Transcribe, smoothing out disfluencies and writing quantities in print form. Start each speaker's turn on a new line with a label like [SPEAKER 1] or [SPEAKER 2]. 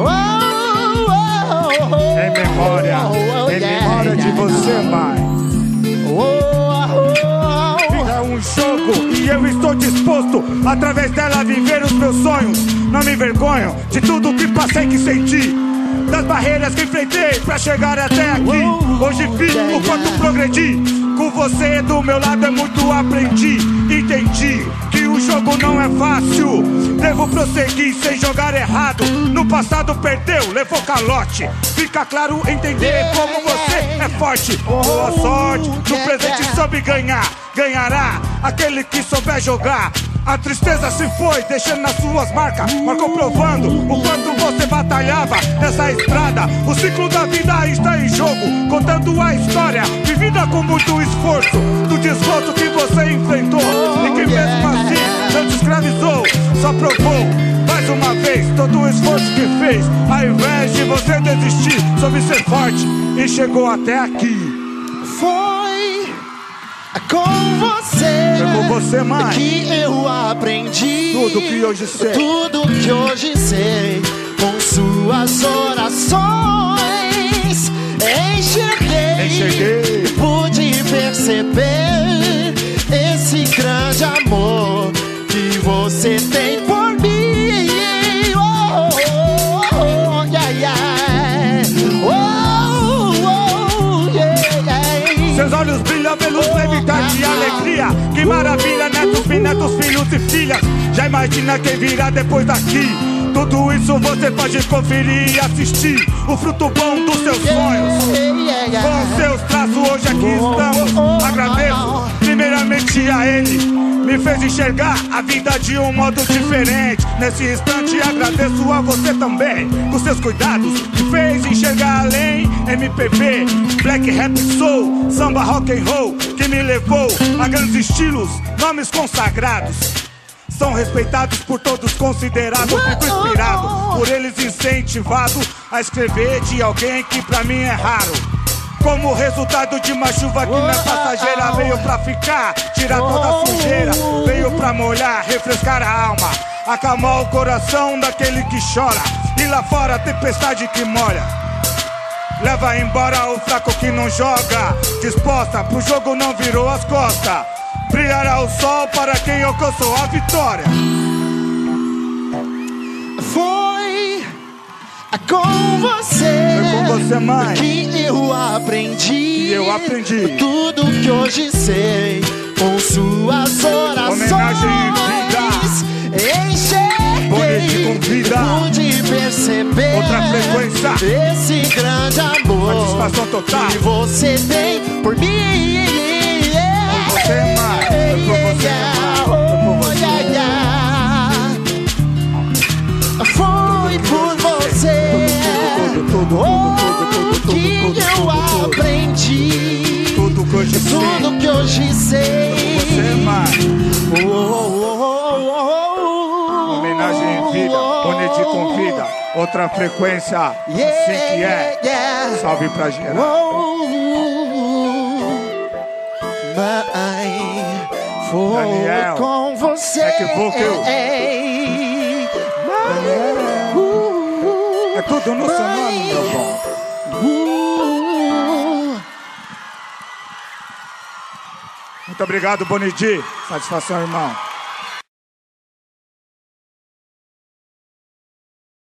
[SPEAKER 1] Em memória de você, mãe. É um jogo e eu estou disposto, através dela, a viver os meus sonhos. Não me envergonho de tudo que passei, que senti, das barreiras que enfrentei pra chegar até aqui. Hoje vi o quanto progredi. Com você do meu lado é muito aprendi. Entendi que o jogo não é fácil. Devo prosseguir sem jogar errado. No passado perdeu, levou calote. Fica claro entender como você é forte. Boa sorte, no presente soube ganhar. Ganhará aquele que souber jogar. A tristeza se foi, deixando as suas marcas. Marcou provando o quanto você batalhava nessa estrada. O ciclo da vida está em jogo, contando a história vivida com muito esforço, do desgosto que você enfrentou e que mesmo assim não te escravizou. Só provou mais uma vez todo o esforço que fez. Ao invés de você desistir, soube ser forte e chegou até aqui.
[SPEAKER 2] Foi com você,
[SPEAKER 1] foi com você, mãe,
[SPEAKER 2] que eu aprendi
[SPEAKER 1] tudo que hoje sei.
[SPEAKER 2] Tudo que hoje sei, com suas orações enxerguei, pude perceber esse grande amor que você tem por mim. Oh, oh, oh, yeah, yeah. Oh, oh, yeah, yeah.
[SPEAKER 1] Seus olhos brilham pelo levitar de alegria. Que maravilha, netos, bisnetos, filhos e filhas. Já imagina quem virá depois daqui. Tudo isso você pode conferir e assistir o fruto bom dos seus sonhos. Com seus traços hoje aqui estamos. Agradeço primeiramente a ele, me fez enxergar a vida de um modo diferente. Nesse instante agradeço a você também, com seus cuidados, me fez enxergar além. MPB, black rap soul, samba rock and roll, que me levou a grandes estilos, nomes consagrados. São respeitados por todos, considerados, fico inspirado por eles, incentivado a escrever de alguém que pra mim é raro. Como resultado de uma chuva que não é passageira, veio pra ficar, tirar toda a sujeira, veio pra molhar, refrescar a alma, acalmar o coração daquele que chora. E lá fora a tempestade que molha, leva embora o fraco que não joga. Disposta pro jogo, não virou as costas. Brilhará o sol para quem alcançou a vitória.
[SPEAKER 2] Foi com você,
[SPEAKER 1] mãe,
[SPEAKER 2] que eu aprendi tudo que hoje sei, com suas orações.
[SPEAKER 1] Homenagem em vida,
[SPEAKER 2] enxerguei, pude perceber
[SPEAKER 1] outra frequência,
[SPEAKER 2] esse grande amor,
[SPEAKER 1] satisfação total
[SPEAKER 2] que você tem por mim.
[SPEAKER 1] Você, mãe, foi por você,
[SPEAKER 2] foi por você, que eu aprendi
[SPEAKER 1] tudo que hoje sei. Você, mãe, homenagem em vida, Bonedi convida, outra frequência, assim que é. Salve pra geral.
[SPEAKER 2] Mãe, foi
[SPEAKER 1] Daniel,
[SPEAKER 2] com você.
[SPEAKER 1] É que vou que eu. É tudo no seu nome, meu bom. Muito obrigado, Bonedi. Satisfação, irmão.